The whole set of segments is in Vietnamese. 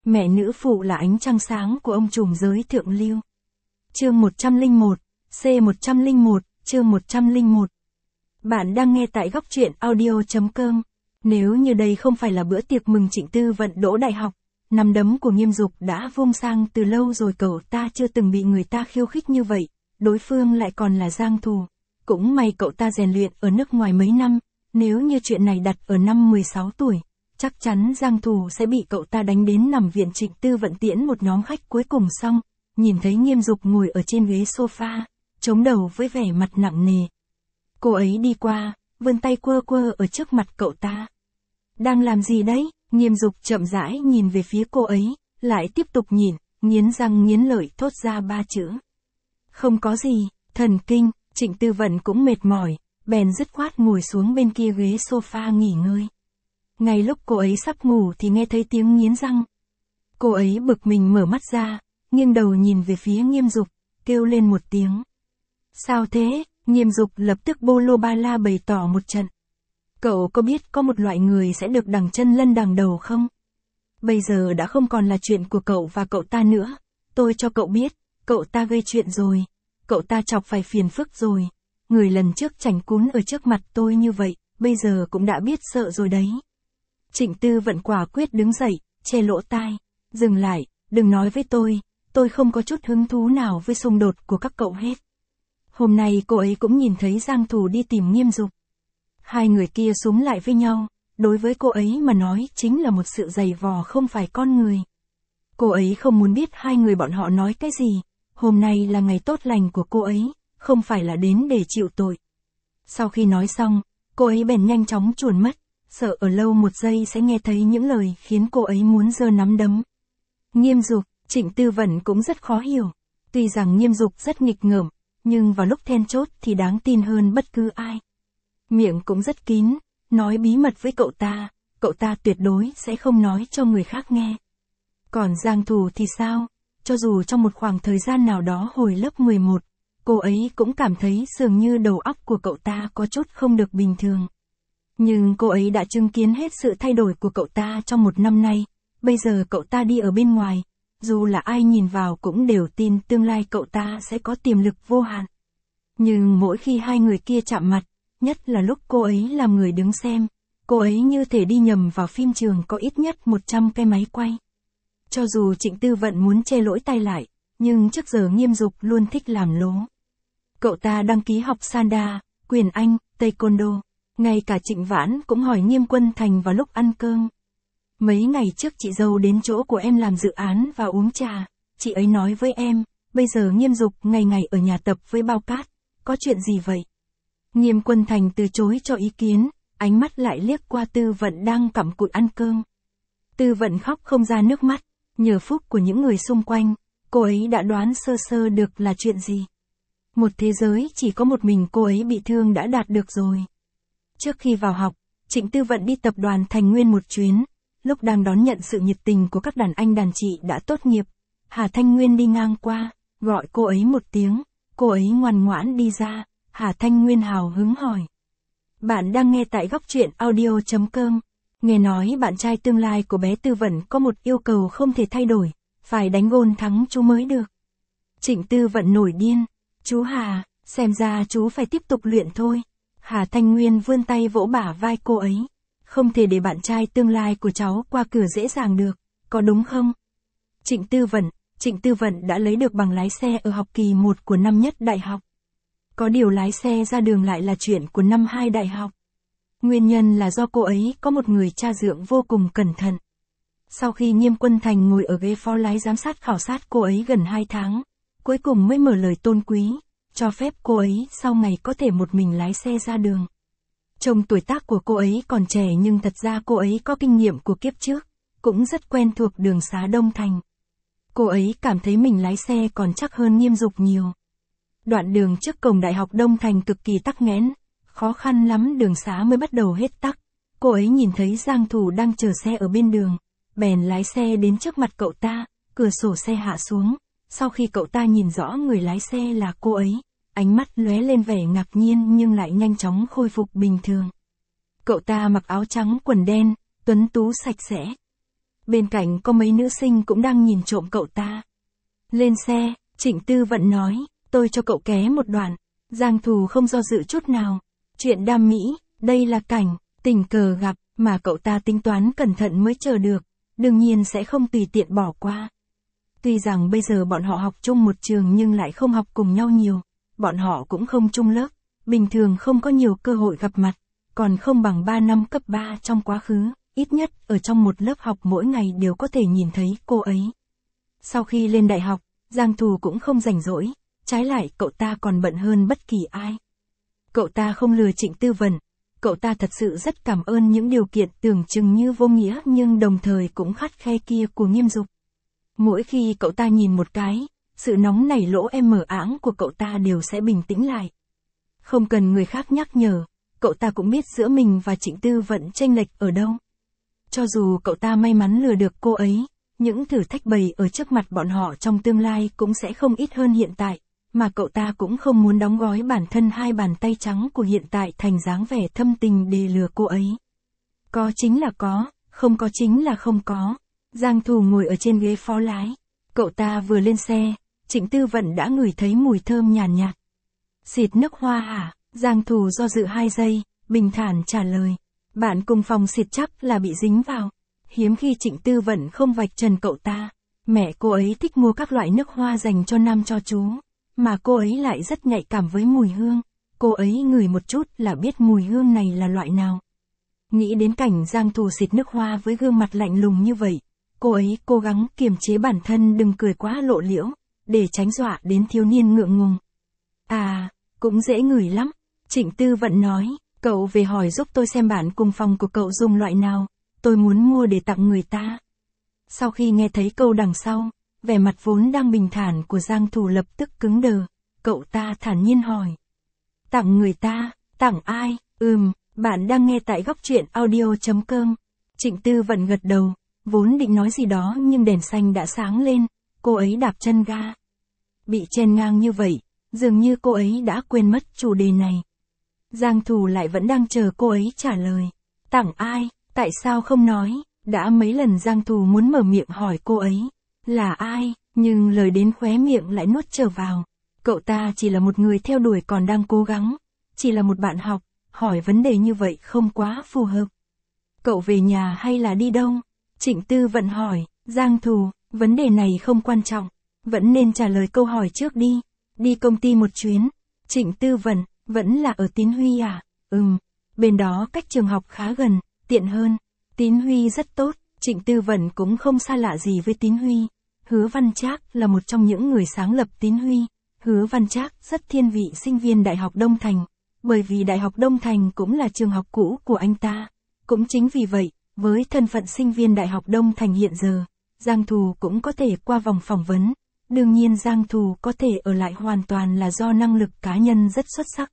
Mẹ nữ phụ là ánh trăng sáng của ông trùm giới thượng lưu. Chương 101, C101, chương 101. Bạn đang nghe tại góc truyện audio.com. Nếu như đây không phải là bữa tiệc mừng Trịnh Tư Vận đỗ đại học, nắm đấm của Nghiêm Dục đã vung sang từ lâu rồi, cậu ta chưa từng bị người ta khiêu khích như vậy, đối phương lại còn là giang thù. Cũng may cậu ta rèn luyện ở nước ngoài mấy năm, nếu như chuyện này đặt ở năm 16 tuổi, chắc chắn giang thù sẽ bị cậu ta đánh đến nằm viện. Trịnh Tư Vận tiễn một nhóm khách cuối cùng xong, nhìn thấy Nghiêm Dục ngồi ở trên ghế sofa, chống đầu với vẻ mặt nặng nề. Cô ấy đi qua, vươn tay quơ quơ ở trước mặt cậu ta. Đang làm gì đấy? Nghiêm Dục chậm rãi nhìn về phía cô ấy, lại tiếp tục nhìn, nghiến răng nghiến lợi thốt ra 3 chữ. Không có gì, thần kinh. Trịnh Tư Vận cũng mệt mỏi, bèn dứt khoát ngồi xuống bên kia ghế sofa nghỉ ngơi. Ngay lúc cô ấy sắp ngủ thì nghe thấy tiếng nghiến răng. Cô ấy bực mình mở mắt ra, nghiêng đầu nhìn về phía Nghiêm Dục, kêu lên một tiếng. Sao thế? Nghiêm Dục lập tức bô lô ba la bày tỏ một trận. Cậu có biết có một loại người sẽ được đằng chân lân đằng đầu không? Bây giờ đã không còn là chuyện của cậu và cậu ta nữa. Tôi cho cậu biết, cậu ta gây chuyện rồi. Cậu ta chọc phải phiền phức rồi. Người lần trước chảnh cún ở trước mặt tôi như vậy, bây giờ cũng đã biết sợ rồi đấy. Trịnh Tư Vận quả quyết đứng dậy, che lỗ tai. Dừng lại, đừng nói với tôi không có chút hứng thú nào với xung đột của các cậu hết. Hôm nay cô ấy cũng nhìn thấy giang thù đi tìm Nghiêm Dục. Hai người kia xúm lại với nhau, đối với cô ấy mà nói chính là một sự giày vò không phải con người. Cô ấy không muốn biết hai người bọn họ nói cái gì. Hôm nay là ngày tốt lành của cô ấy, không phải là đến để chịu tội. Sau khi nói xong, cô ấy bèn nhanh chóng chuồn mất, sợ ở lâu một giây sẽ nghe thấy những lời khiến cô ấy muốn giơ nắm đấm. Nghiêm Dục, Trịnh Tư Vận cũng rất khó hiểu. Tuy rằng Nghiêm Dục rất nghịch ngợm, nhưng vào lúc then chốt thì đáng tin hơn bất cứ ai. Miệng cũng rất kín, nói bí mật với cậu ta tuyệt đối sẽ không nói cho người khác nghe. Còn giang thù thì sao? Cho dù trong một khoảng thời gian nào đó hồi lớp 11, cô ấy cũng cảm thấy dường như đầu óc của cậu ta có chút không được bình thường. Nhưng cô ấy đã chứng kiến hết sự thay đổi của cậu ta trong một năm nay, bây giờ cậu ta đi ở bên ngoài, dù là ai nhìn vào cũng đều tin tương lai cậu ta sẽ có tiềm lực vô hạn. Nhưng mỗi khi hai người kia chạm mặt, nhất là lúc cô ấy làm người đứng xem, cô ấy như thể đi nhầm vào phim trường có ít nhất 100 cái máy quay. Cho dù Trịnh Tư Vận muốn che lỗi tay lại, nhưng trước giờ Nghiêm Dục luôn thích làm lố. Cậu ta đăng ký học Sanda, quyền Anh, Taekwondo. Ngay cả Trịnh Vãn cũng hỏi Nghiêm Quân Thành vào lúc ăn cơm. Mấy ngày trước chị dâu đến chỗ của em làm dự án và uống trà, chị ấy nói với em, bây giờ Nghiêm Dục ngày ngày ở nhà tập với bao cát, có chuyện gì vậy? Nghiêm Quân Thành từ chối cho ý kiến, ánh mắt lại liếc qua Tư Vận đang cặm cụi ăn cơm. Tư Vận khóc không ra nước mắt, nhờ phúc của những người xung quanh, cô ấy đã đoán sơ sơ được là chuyện gì. Một thế giới chỉ có một mình cô ấy bị thương đã đạt được rồi. Trước khi vào học, Trịnh Tư Vận đi tập đoàn Thành Nguyên một chuyến, lúc đang đón nhận sự nhiệt tình của các đàn anh đàn chị đã tốt nghiệp, Hà Thanh Nguyên đi ngang qua, gọi cô ấy một tiếng, cô ấy ngoan ngoãn đi ra, Hà Thanh Nguyên hào hứng hỏi. Bạn đang nghe tại góc truyện audio.com. Nghe nói bạn trai tương lai của bé Tư Vận có một yêu cầu không thể thay đổi, phải đánh gôn thắng chú mới được. Trịnh Tư Vận nổi điên. Chú Hà, xem ra chú phải tiếp tục luyện thôi. Hà Thanh Nguyên vươn tay vỗ bả vai cô ấy. Không thể để bạn trai tương lai của cháu qua cửa dễ dàng được, có đúng không? Trịnh Tư Vận đã lấy được bằng lái xe ở học kỳ 1 của năm nhất đại học. Có điều lái xe ra đường lại là chuyện của năm 2 đại học. Nguyên nhân là do cô ấy có một người cha dượng vô cùng cẩn thận. Sau khi Nghiêm Quân Thành ngồi ở ghế phó lái giám sát khảo sát cô ấy gần 2 tháng, cuối cùng mới mở lời tôn quý, cho phép cô ấy sau ngày có thể một mình lái xe ra đường. Trông tuổi tác của cô ấy còn trẻ nhưng thật ra cô ấy có kinh nghiệm của kiếp trước, cũng rất quen thuộc đường xá Đông Thành. Cô ấy cảm thấy mình lái xe còn chắc hơn Nghiêm Dục nhiều. Đoạn đường trước cổng Đại học Đông Thành cực kỳ tắc nghẽn, khó khăn lắm đường xá mới bắt đầu hết tắc. Cô ấy nhìn thấy giang thù đang chờ xe ở bên đường, bèn lái xe đến trước mặt cậu ta, cửa sổ xe hạ xuống. Sau khi cậu ta nhìn rõ người lái xe là cô ấy, ánh mắt lóe lên vẻ ngạc nhiên nhưng lại nhanh chóng khôi phục bình thường. Cậu ta mặc áo trắng quần đen, tuấn tú sạch sẽ. Bên cạnh có mấy nữ sinh cũng đang nhìn trộm cậu ta. Lên xe, Trịnh Tư Vận nói, tôi cho cậu ké một đoạn. Giang Thù không do dự chút nào. Chuyện đam mỹ, đây là cảnh, tình cờ gặp, mà cậu ta tính toán cẩn thận mới chờ được, đương nhiên sẽ không tùy tiện bỏ qua. Tuy rằng bây giờ bọn họ học chung một trường nhưng lại không học cùng nhau nhiều, bọn họ cũng không chung lớp, bình thường không có nhiều cơ hội gặp mặt, còn không bằng 3 năm cấp 3 trong quá khứ, ít nhất ở trong một lớp học mỗi ngày đều có thể nhìn thấy cô ấy. Sau khi lên đại học, Giang Thù cũng không rảnh rỗi, trái lại cậu ta còn bận hơn bất kỳ ai. Cậu ta không lừa Trịnh Tư Vận, cậu ta thật sự rất cảm ơn những điều kiện tưởng chừng như vô nghĩa nhưng đồng thời cũng khắt khe kia của Nghiêm Dục. Mỗi khi cậu ta nhìn một cái, sự nóng nảy lỗ mở áng của cậu ta đều sẽ bình tĩnh lại. Không cần người khác nhắc nhở, cậu ta cũng biết giữa mình và Trịnh Tư Vận chênh lệch ở đâu. Cho dù cậu ta may mắn lừa được cô ấy, những thử thách bày ở trước mặt bọn họ trong tương lai cũng sẽ không ít hơn hiện tại, mà cậu ta cũng không muốn đóng gói bản thân hai bàn tay trắng của hiện tại thành dáng vẻ thâm tình để lừa cô ấy. Có chính là có, không có chính là không có. Giang Thù ngồi ở trên ghế phó lái. Cậu ta vừa lên xe, Trịnh Tư Vận đã ngửi thấy mùi thơm nhàn nhạt. Xịt nước hoa hả? Giang Thù do dự 2 giây, bình thản trả lời. Bạn cùng phòng xịt chắc là bị dính vào. Hiếm khi Trịnh Tư Vận không vạch trần cậu ta. Mẹ cô ấy thích mua các loại nước hoa dành cho nam cho chú, mà cô ấy lại rất nhạy cảm với mùi hương. Cô ấy ngửi một chút là biết mùi hương này là loại nào. Nghĩ đến cảnh Giang Thù xịt nước hoa với gương mặt lạnh lùng như vậy, cô ấy cố gắng kiềm chế bản thân đừng cười quá lộ liễu, để tránh dọa đến thiếu niên ngượng ngùng. À, cũng dễ ngửi lắm. Trịnh Tư Vận nói, cậu về hỏi giúp tôi xem bạn cùng phòng của cậu dùng loại nào, tôi muốn mua để tặng người ta. Sau khi nghe thấy câu đằng sau, vẻ mặt vốn đang bình thản của Giang Thù lập tức cứng đờ, cậu ta thản nhiên hỏi. Tặng người ta, tặng ai? Bạn đang nghe tại góc truyện audio.com. Trịnh Tư Vận gật đầu, vốn định nói gì đó nhưng đèn xanh đã sáng lên, cô ấy đạp chân ga. Bị chen ngang như vậy, dường như cô ấy đã quên mất chủ đề này. Giang Thù lại vẫn đang chờ cô ấy trả lời. Tặng ai? Tại sao không nói? Đã mấy lần Giang Thù muốn mở miệng hỏi cô ấy. Là ai? Nhưng lời đến khóe miệng lại nuốt trở vào. Cậu ta chỉ là một người theo đuổi còn đang cố gắng. Chỉ là một bạn học, hỏi vấn đề như vậy không quá phù hợp. Cậu về nhà hay là đi đâu? Trịnh Tư Vận hỏi. Giang Thù, vấn đề này không quan trọng. Vẫn nên trả lời câu hỏi trước đi. Đi công ty một chuyến. Trịnh Tư Vận, vẫn là ở Tín Huy à? Bên đó cách trường học khá gần, tiện hơn. Tín Huy rất tốt, Trịnh Tư Vận cũng không xa lạ gì với Tín Huy. Hứa Văn Trác là một trong những người sáng lập Tín Huy. Hứa Văn Trác rất thiên vị sinh viên Đại học Đông Thành, bởi vì Đại học Đông Thành cũng là trường học cũ của anh ta. Cũng chính vì vậy, với thân phận sinh viên Đại học Đông Thành hiện giờ, Giang Thù cũng có thể qua vòng phỏng vấn. Đương nhiên Giang Thù có thể ở lại hoàn toàn là do năng lực cá nhân rất xuất sắc.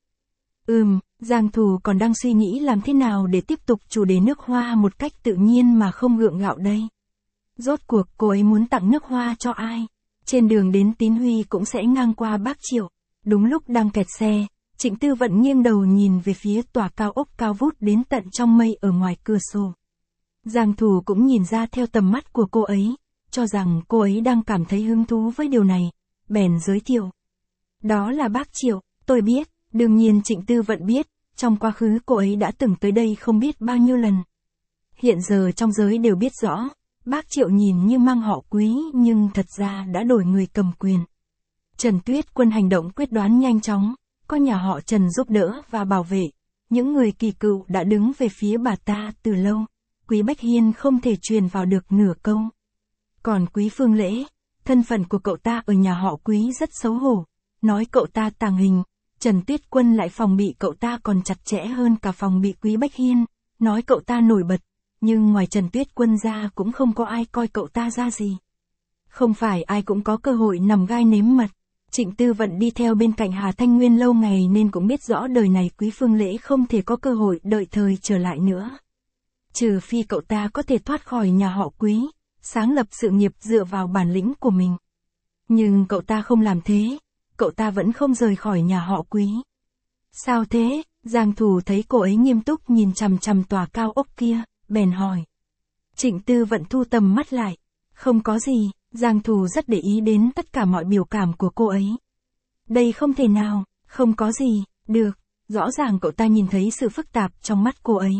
Giang Thù còn đang suy nghĩ làm thế nào để tiếp tục chủ đề nước hoa một cách tự nhiên mà không gượng gạo đây. Rốt cuộc cô ấy muốn tặng nước hoa cho ai? Trên đường đến Tín Huy cũng sẽ ngang qua Bác Triệu. Đúng lúc đang kẹt xe, Trịnh Tư Vận nghiêng đầu nhìn về phía tòa cao ốc cao vút đến tận trong mây ở ngoài cửa sổ. Giang Thù cũng nhìn ra theo tầm mắt của cô ấy, cho rằng cô ấy đang cảm thấy hứng thú với điều này, bèn giới thiệu. Đó là Bác Triệu, tôi biết. Đương nhiên Trịnh Tư Vận biết, trong quá khứ cô ấy đã từng tới đây không biết bao nhiêu lần. Hiện giờ trong giới đều biết rõ, Bác Triệu nhìn như mang họ Quý nhưng thật ra đã đổi người cầm quyền. Trần Tuyết Quân hành động quyết đoán nhanh chóng, có nhà họ Trần giúp đỡ và bảo vệ. Những người kỳ cựu đã đứng về phía bà ta từ lâu, Quý Bách Hiên không thể truyền vào được nửa câu. Còn Quý Phương Lễ, thân phận của cậu ta ở nhà họ Quý rất xấu hổ, nói cậu ta tàng hình. Trần Tuyết Quân lại phòng bị cậu ta còn chặt chẽ hơn cả phòng bị Quý Bách Hiên, nói cậu ta nổi bật, nhưng ngoài Trần Tuyết Quân ra cũng không có ai coi cậu ta ra gì. Không phải ai cũng có cơ hội nằm gai nếm mật. Trịnh Tư Vận đi theo bên cạnh Hà Thanh Nguyên lâu ngày nên cũng biết rõ đời này Quý Phương Lễ không thể có cơ hội đợi thời trở lại nữa. Trừ phi cậu ta có thể thoát khỏi nhà họ Quý, sáng lập sự nghiệp dựa vào bản lĩnh của mình. Nhưng cậu ta không làm thế. Cậu ta vẫn không rời khỏi nhà họ Quý. Sao thế? Giang Thù thấy cô ấy nghiêm túc nhìn chằm chằm tòa cao ốc kia, bèn hỏi. Trịnh Tư Vận thu tầm mắt lại. Không có gì, Giang Thù rất để ý đến tất cả mọi biểu cảm của cô ấy. Đây không thể nào, không có gì, được, rõ ràng cậu ta nhìn thấy sự phức tạp trong mắt cô ấy.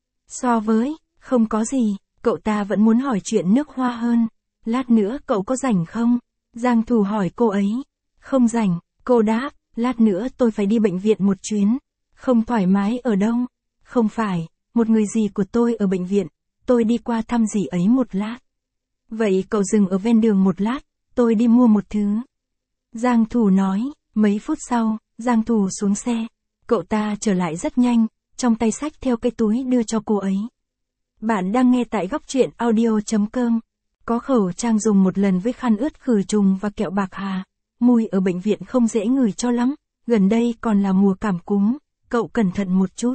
So với, không có gì, cậu ta vẫn muốn hỏi chuyện nước hoa hơn. Lát nữa cậu có rảnh không? Giang Thù hỏi cô ấy. Không rảnh, cô đáp, lát nữa tôi phải đi bệnh viện một chuyến. Không thoải mái ở đâu? Không phải, một người dì của tôi ở bệnh viện, tôi đi qua thăm dì ấy một lát. Vậy cậu dừng ở ven đường một lát, tôi đi mua một thứ. Giang Thù nói, mấy phút sau, Giang Thù xuống xe. Cậu ta trở lại rất nhanh, trong tay xách theo cái túi đưa cho cô ấy. Bạn đang nghe tại góc truyện audio.com. Có khẩu trang dùng một lần với khăn ướt khử trùng và kẹo bạc hà. Mùi ở bệnh viện không dễ ngửi cho lắm, gần đây còn là mùa cảm cúm, cậu cẩn thận một chút.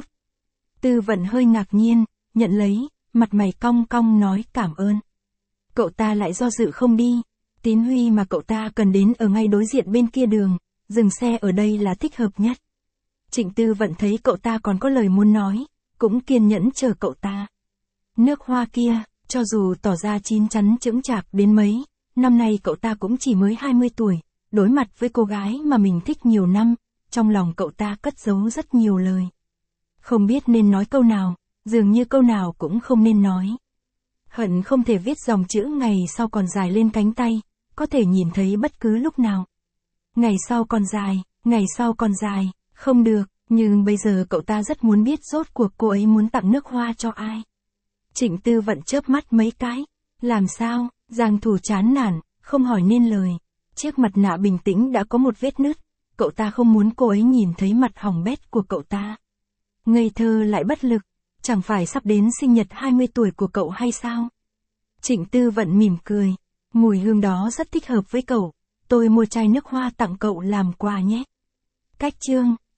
Tư Vận hơi ngạc nhiên, nhận lấy, mặt mày cong cong nói cảm ơn. Cậu ta lại do dự không đi. Tín Huy mà cậu ta cần đến ở ngay đối diện bên kia đường, dừng xe ở đây là thích hợp nhất. Trịnh Tư Vận thấy cậu ta còn có lời muốn nói, cũng kiên nhẫn chờ cậu ta. Nước hoa kia, cho dù tỏ ra chín chắn chững chạc đến mấy, năm nay cậu ta cũng chỉ mới 20 tuổi, đối mặt với cô gái mà mình thích nhiều năm, trong lòng cậu ta cất giấu rất nhiều lời. Không biết nên nói câu nào, dường như câu nào cũng không nên nói. Hận không thể viết dòng chữ ngày sau còn dài lên cánh tay, có thể nhìn thấy bất cứ lúc nào. Ngày sau còn dài, ngày sau còn dài, không được, nhưng bây giờ cậu ta rất muốn biết rốt cuộc cô ấy muốn tặng nước hoa cho ai. Trịnh Tư Vận chớp mắt mấy cái, làm sao, Giang Thù chán nản, không hỏi nên lời. Chiếc mặt nạ bình tĩnh đã có một vết nứt, cậu ta không muốn cô ấy nhìn thấy mặt hỏng bét của cậu ta. Ngây thơ lại bất lực, chẳng phải sắp đến sinh nhật 20 tuổi của cậu hay sao? Trịnh Tư Vận mỉm cười, mùi hương đó rất thích hợp với cậu, tôi mua chai nước hoa tặng cậu làm quà nhé. Cách chương